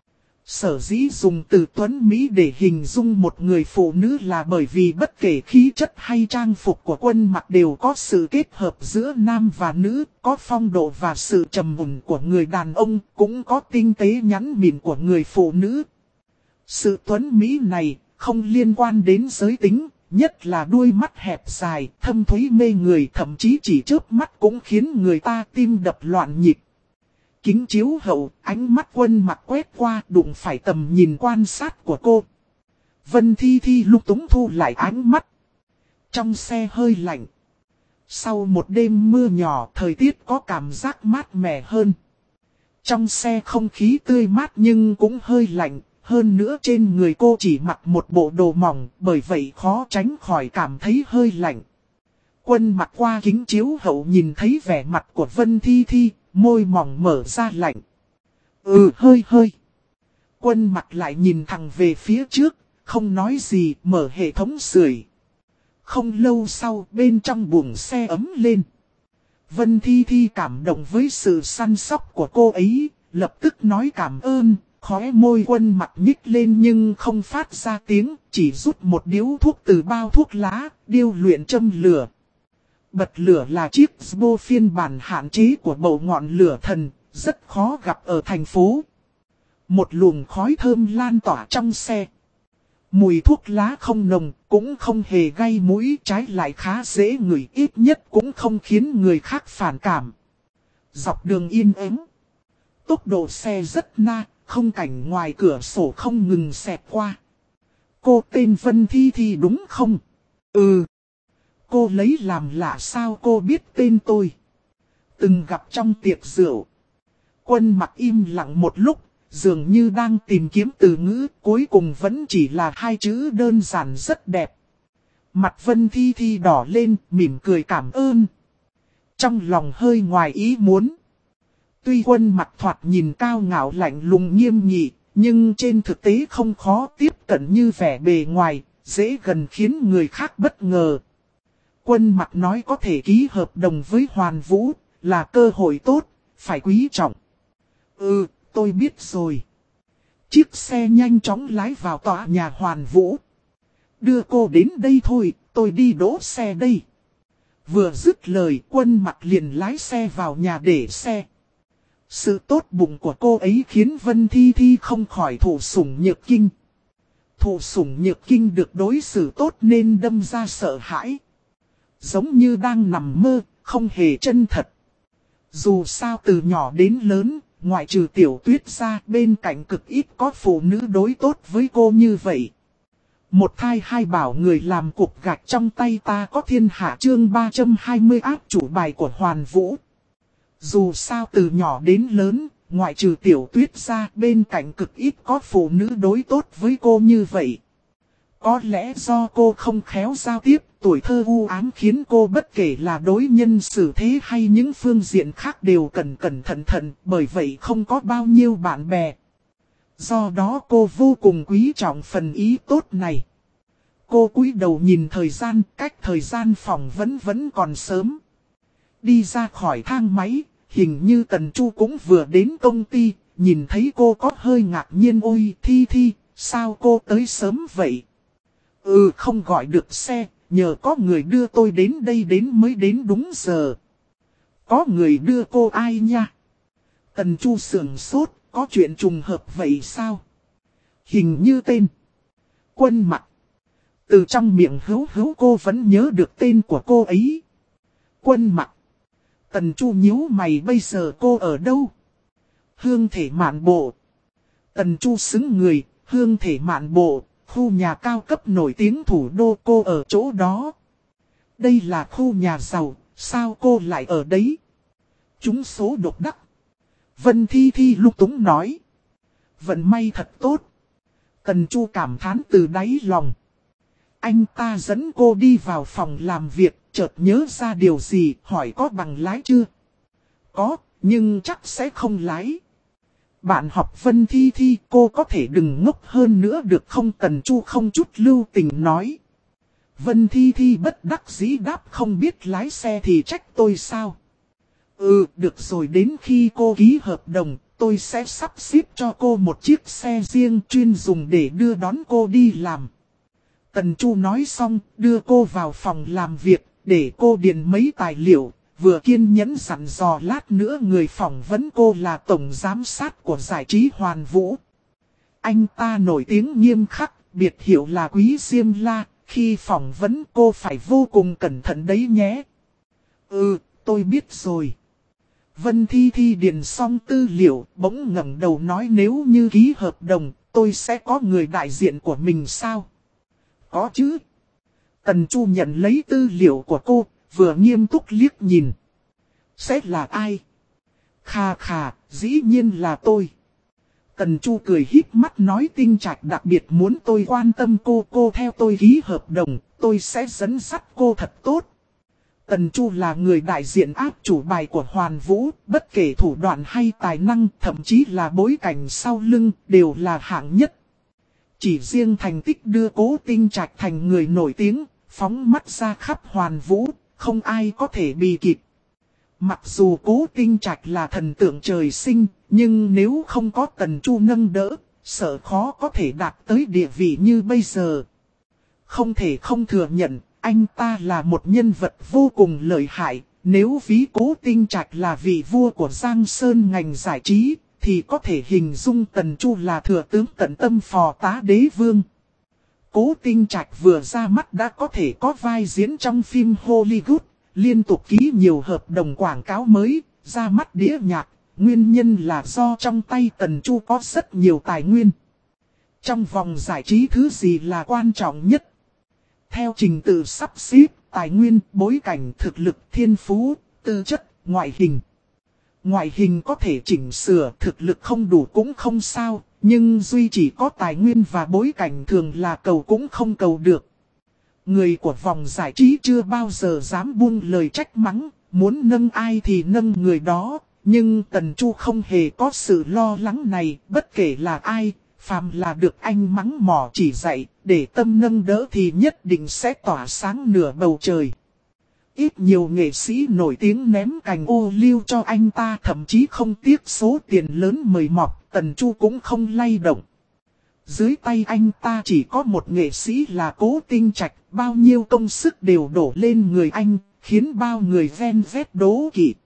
Sở dĩ dùng từ tuấn Mỹ để hình dung một người phụ nữ là bởi vì bất kể khí chất hay trang phục của Quân Mặc đều có sự kết hợp giữa nam và nữ, có phong độ và sự trầm mùn của người đàn ông, cũng có tinh tế nhắn mịn của người phụ nữ. Sự tuấn Mỹ này không liên quan đến giới tính, nhất là đuôi mắt hẹp dài, thâm thúy mê người, thậm chí chỉ chớp mắt cũng khiến người ta tim đập loạn nhịp. Kính chiếu hậu, ánh mắt Quân Mặc quét qua, đụng phải tầm nhìn quan sát của cô. Vân Thi Thi lung túng thu lại ánh mắt. Trong xe hơi lạnh. Sau một đêm mưa nhỏ, thời tiết có cảm giác mát mẻ hơn. Trong xe không khí tươi mát nhưng cũng hơi lạnh. Hơn nữa trên người cô chỉ mặc một bộ đồ mỏng, bởi vậy khó tránh khỏi cảm thấy hơi lạnh. Quân Mặc qua kính chiếu hậu nhìn thấy vẻ mặt của Vân Thi Thi, môi mỏng mở ra lạnh. Hơi. Quân Mặc lại nhìn thẳng về phía trước, không nói gì, mở hệ thống sưởi. Không lâu sau, bên trong buồng xe ấm lên. Vân Thi Thi cảm động với sự săn sóc của cô ấy, lập tức nói cảm ơn. Khóe môi Quân Mặc nhích lên nhưng không phát ra tiếng, chỉ rút một điếu thuốc từ bao thuốc lá, điêu luyện châm lửa. Bật lửa là chiếc Zbo phiên bản hạn chế của bầu ngọn lửa thần, rất khó gặp ở thành phố. Một luồng khói thơm lan tỏa trong xe. Mùi thuốc lá không nồng, cũng không hề gây mũi, trái lại khá dễ ngửi, ít nhất cũng không khiến người khác phản cảm. Dọc đường yên ắng. Tốc độ xe rất na, không cảnh ngoài cửa sổ không ngừng xẹt qua. Cô tên Vân Thi Thi đúng không? Cô lấy làm lạ sao cô biết tên tôi? Từng gặp trong tiệc rượu. Quân Mặc im lặng một lúc, dường như đang tìm kiếm từ ngữ, cuối cùng vẫn chỉ là 2 chữ đơn giản rất đẹp. Mặt Vân Thi Thi đỏ lên, mỉm cười cảm ơn. Trong lòng hơi ngoài ý muốn. Tuy Quân Mặc thoạt nhìn cao ngạo lạnh lùng nghiêm nghị, nhưng trên thực tế không khó tiếp cận như vẻ bề ngoài, dễ gần khiến người khác bất ngờ. Quân Mặc nói có thể ký hợp đồng với Hoàn Vũ, là cơ hội tốt, phải quý trọng. Tôi biết rồi. Chiếc xe nhanh chóng lái vào tòa nhà Hoàn Vũ. Đưa cô đến đây thôi, tôi đi đỗ xe đây. Vừa dứt lời, Quân Mặc liền lái xe vào nhà để xe. Sự tốt bụng của cô ấy khiến Vân Thi Thi không khỏi thụ sủng nhược kinh. Thụ sủng nhược kinh được đối xử tốt nên đâm ra sợ hãi. Giống như đang nằm mơ, không hề chân thật. Dù sao từ nhỏ đến lớn, ngoại trừ Tiểu Tuyết ra, bên cạnh cực ít có phụ nữ đối tốt với cô như vậy. Một thai hai bảo người làm cục gạch trong tay ta có thiên hạ chương 320 áp chủ bài của Hoàn Vũ. Dù sao từ nhỏ đến lớn, ngoại trừ Tiểu Tuyết ra, bên cạnh cực ít có phụ nữ đối tốt với cô như vậy. Có lẽ do cô không khéo giao tiếp, tuổi thơ u ám khiến cô bất kể là đối nhân xử thế hay những phương diện khác đều cẩn cẩn thận thận, bởi vậy không có bao nhiêu bạn bè. Do đó cô vô cùng quý trọng phần ý tốt này. Cô cúi đầu nhìn thời gian, cách thời gian phỏng vấn vẫn còn sớm. Đi ra khỏi thang máy, hình như Tần Chu cũng vừa đến công ty, nhìn thấy cô có hơi ngạc nhiên. Ôi Thi Thi, sao cô tới sớm vậy? Không gọi được xe, nhờ có người đưa tôi đến đây mới đến đúng giờ. Có người đưa cô ai nha? Tần Chu sườn sốt, có chuyện trùng hợp vậy sao? Hình như tên Quân Mặc. Từ trong miệng hữu cô vẫn nhớ được tên của cô ấy. Quân Mặc. Tần Chu nhíu mày, bây giờ cô ở đâu? Hương Thể Mạn Bộ. Tần Chu xứng người, Hương Thể Mạn Bộ, khu nhà cao cấp nổi tiếng thủ đô, cô ở chỗ đó. Đây là khu nhà giàu, sao cô lại ở đấy? Trúng số độc đắc. Vân Thi Thi lung túng nói. Vận may thật tốt. Tần Chu cảm thán từ đáy lòng. Anh ta dẫn cô đi vào phòng làm việc, chợt nhớ ra điều gì, hỏi có bằng lái chưa? Có, nhưng chắc sẽ không lái. Bạn học Vân Thi Thi, cô có thể đừng ngốc hơn nữa được không? Tần Chu không chút lưu tình nói. Vân Thi Thi bất đắc dĩ đáp, không biết lái xe thì trách tôi sao? Được rồi, đến khi cô ký hợp đồng, tôi sẽ sắp xếp cho cô một chiếc xe riêng chuyên dùng để đưa đón cô đi làm. Tần Chu nói xong, đưa cô vào phòng làm việc, để cô điền mấy tài liệu, vừa kiên nhẫn dặn dò lát nữa người phỏng vấn cô là tổng giám sát của giải trí Hoàn Vũ. Anh ta nổi tiếng nghiêm khắc, biệt hiệu là Quý Diêm La, khi phỏng vấn cô phải vô cùng cẩn thận đấy nhé. Tôi biết rồi. Vân Thi Thi điền xong tư liệu, bỗng ngẩng đầu nói, nếu như ký hợp đồng, tôi sẽ có người đại diện của mình sao? Có chứ. Tần Chu nhận lấy tư liệu của cô, vừa nghiêm túc liếc nhìn. Sẽ là ai? Khà, dĩ nhiên là tôi. Tần Chu cười híp mắt nói, Tinh Trạch đặc biệt muốn tôi quan tâm cô theo tôi ký hợp đồng, tôi sẽ dẫn dắt cô thật tốt. Tần Chu là người đại diện áp chủ bài của Hoàn Vũ, bất kể thủ đoạn hay tài năng, thậm chí là bối cảnh sau lưng, đều là hạng nhất. Chỉ riêng thành tích đưa Cố Tinh Trạch thành người nổi tiếng, phóng mắt ra khắp Hoàn Vũ, không ai có thể bì kịp. Mặc dù Cố Tinh Trạch là thần tượng trời sinh, nhưng nếu không có Tần Chu nâng đỡ, sợ khó có thể đạt tới địa vị như bây giờ. Không thể không thừa nhận, anh ta là một nhân vật vô cùng lợi hại. Nếu ví Cố Tinh Trạch là vị vua của Giang Sơn ngành giải trí, thì có thể hình dung Tần Chu là thừa tướng tận tâm phò tá đế vương. Cố Tinh Trạch vừa ra mắt đã có thể có vai diễn trong phim Hollywood, liên tục ký nhiều hợp đồng quảng cáo mới, ra mắt đĩa nhạc. Nguyên nhân là do trong tay Tần Chu có rất nhiều tài nguyên. Trong vòng giải trí thứ gì là quan trọng nhất? Theo trình tự sắp xếp, tài nguyên, bối cảnh, thực lực, thiên phú, tư chất, ngoại hình. Ngoại hình có thể chỉnh sửa, thực lực không đủ cũng không sao, nhưng duy chỉ có tài nguyên và bối cảnh thường là cầu cũng không cầu được. Người của vòng giải trí chưa bao giờ dám buông lời trách mắng, muốn nâng ai thì nâng người đó, nhưng Tần Chu không hề có sự lo lắng này, bất kể là ai, phàm là được anh mắng mỏ chỉ dạy, để tâm nâng đỡ thì nhất định sẽ tỏa sáng nửa bầu trời. Ít nhiều nghệ sĩ nổi tiếng ném cành ô liu cho anh ta, thậm chí không tiếc số tiền lớn mời mọc, Tần Chu cũng không lay động. Dưới tay anh ta chỉ có một nghệ sĩ là Cố Tinh Trạch, bao nhiêu công sức đều đổ lên người anh, khiến bao người ven vét đố kỵ.